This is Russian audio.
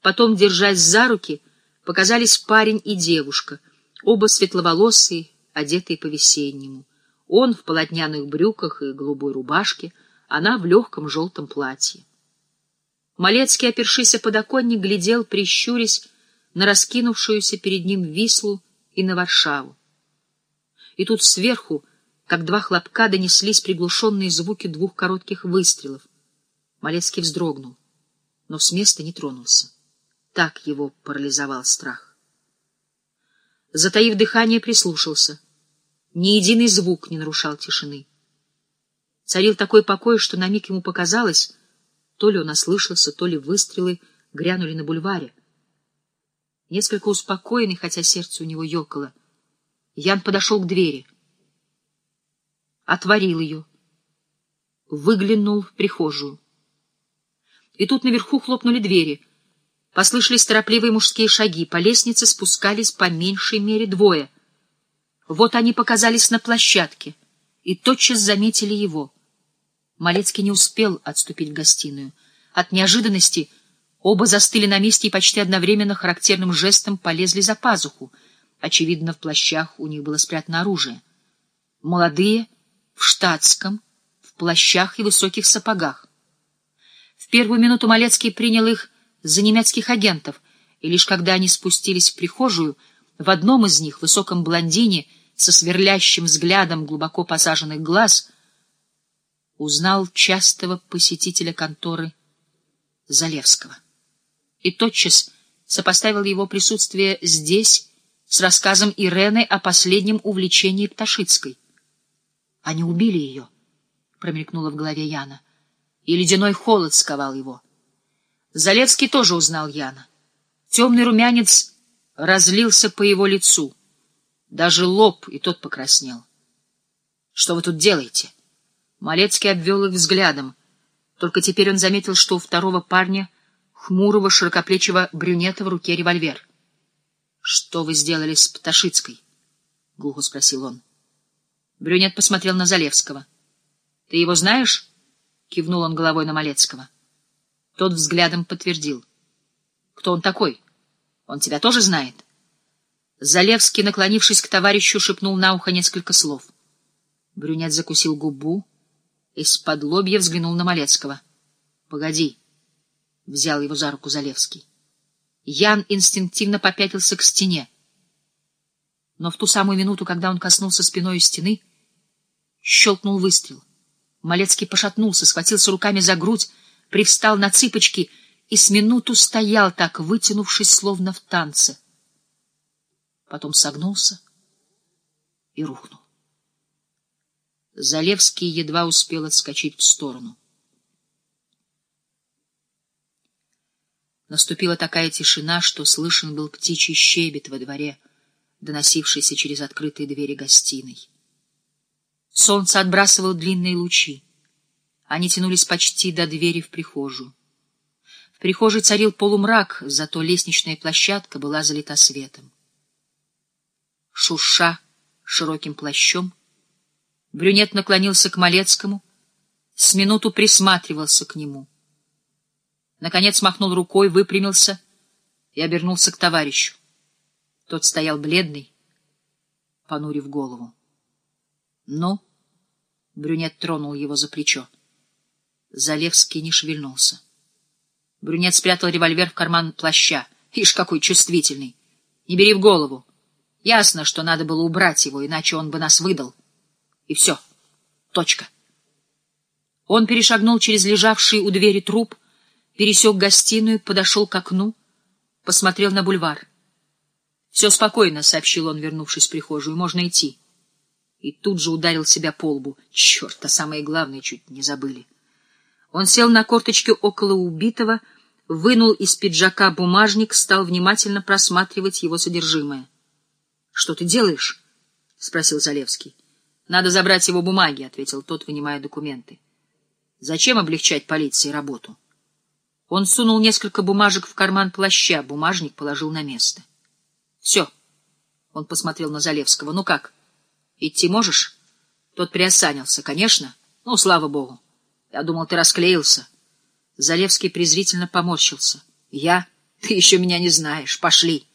Потом, держась за руки, показались парень и девушка, оба светловолосые, одетые по-весеннему. Он в полотняных брюках и голубой рубашке, она в легком желтом платье. Малецкий, опершись о подоконник, глядел, прищурясь, на раскинувшуюся перед ним Вислу и на Варшаву. И тут сверху, как два хлопка, донеслись приглушенные звуки двух коротких выстрелов. Малецкий вздрогнул, но с места не тронулся. Так его парализовал страх. Затаив дыхание, прислушался. Ни единый звук не нарушал тишины. Царил такой покой, что на миг ему показалось, то ли он ослышался, то ли выстрелы грянули на бульваре. Несколько успокоенный, хотя сердце у него ёкало, Ян подошел к двери. Отворил ее. Выглянул в прихожую. И тут наверху хлопнули двери. Послышались торопливые мужские шаги. По лестнице спускались по меньшей мере двое. Вот они показались на площадке и тотчас заметили его. Малецкий не успел отступить в гостиную. От неожиданности оба застыли на месте и почти одновременно характерным жестом полезли за пазуху. Очевидно, в плащах у них было спрятано оружие. Молодые, в штатском, в плащах и высоких сапогах. В первую минуту Малецкий принял их за немецких агентов, и лишь когда они спустились в прихожую, в одном из них, высоком блондине, со сверлящим взглядом глубоко посаженных глаз, узнал частого посетителя конторы Залевского. И тотчас сопоставил его присутствие здесь с рассказом Ирены о последнем увлечении Пташицкой. «Они убили ее», — промелькнуло в голове Яна, и ледяной холод сковал его. Залевский тоже узнал Яна. Темный румянец разлился по его лицу. Даже лоб и тот покраснел. — Что вы тут делаете? Малецкий обвел их взглядом. Только теперь он заметил, что у второго парня, хмурого, широкоплечего брюнета, в руке револьвер. — Что вы сделали с Пташицкой? — глухо спросил он. Брюнет посмотрел на Залевского. — Ты его знаешь? — кивнул он головой на Малецкого. Тот взглядом подтвердил. — Кто он такой? Он тебя тоже знает? Залевский, наклонившись к товарищу, шепнул на ухо несколько слов. Брюнет закусил губу, из-под лобья взглянул на Малецкого. — Погоди, — взял его за руку Залевский. Ян инстинктивно попятился к стене. Но в ту самую минуту, когда он коснулся спиной стены, щелкнул выстрел. Малецкий пошатнулся, схватился руками за грудь, привстал на цыпочки и с минуту стоял так, вытянувшись, словно в танце. Потом согнулся и рухнул. Залевский едва успел отскочить в сторону. Наступила такая тишина, что слышен был птичий щебет во дворе, доносившийся через открытые двери гостиной. Солнце отбрасывало длинные лучи. Они тянулись почти до двери в прихожую. В прихожей царил полумрак, зато лестничная площадка была залита светом. Шурша широким плащом, брюнет наклонился к Малецкому, с минуту присматривался к нему. Наконец махнул рукой, выпрямился и обернулся к товарищу. Тот стоял бледный, понурив голову. — Ну? — брюнет тронул его за плечо. Залевский не шевельнулся. Брюнет спрятал револьвер в карман плаща. Ишь, какой чувствительный! Не бери в голову. Ясно, что надо было убрать его, иначе он бы нас выдал. И все. Точка. Он перешагнул через лежавший у двери труп, пересек гостиную, подошел к окну, посмотрел на бульвар. — Все спокойно, — сообщил он, вернувшись в прихожую, — можно идти. И тут же ударил себя по лбу. Черт, а самое главное чуть не забыли. Он сел на корточки около убитого, вынул из пиджака бумажник, стал внимательно просматривать его содержимое. — Что ты делаешь? — спросил Залевский. — Надо забрать его бумаги, — ответил тот, вынимая документы. — Зачем облегчать полиции работу? Он сунул несколько бумажек в карман плаща, бумажник положил на место. — Все. Он посмотрел на Залевского. — Ну как? Идти можешь? Тот приосанился. — Конечно. Ну, слава богу. Я думал, ты расклеился. Залевский презрительно поморщился. — Я? Ты еще меня не знаешь. Пошли.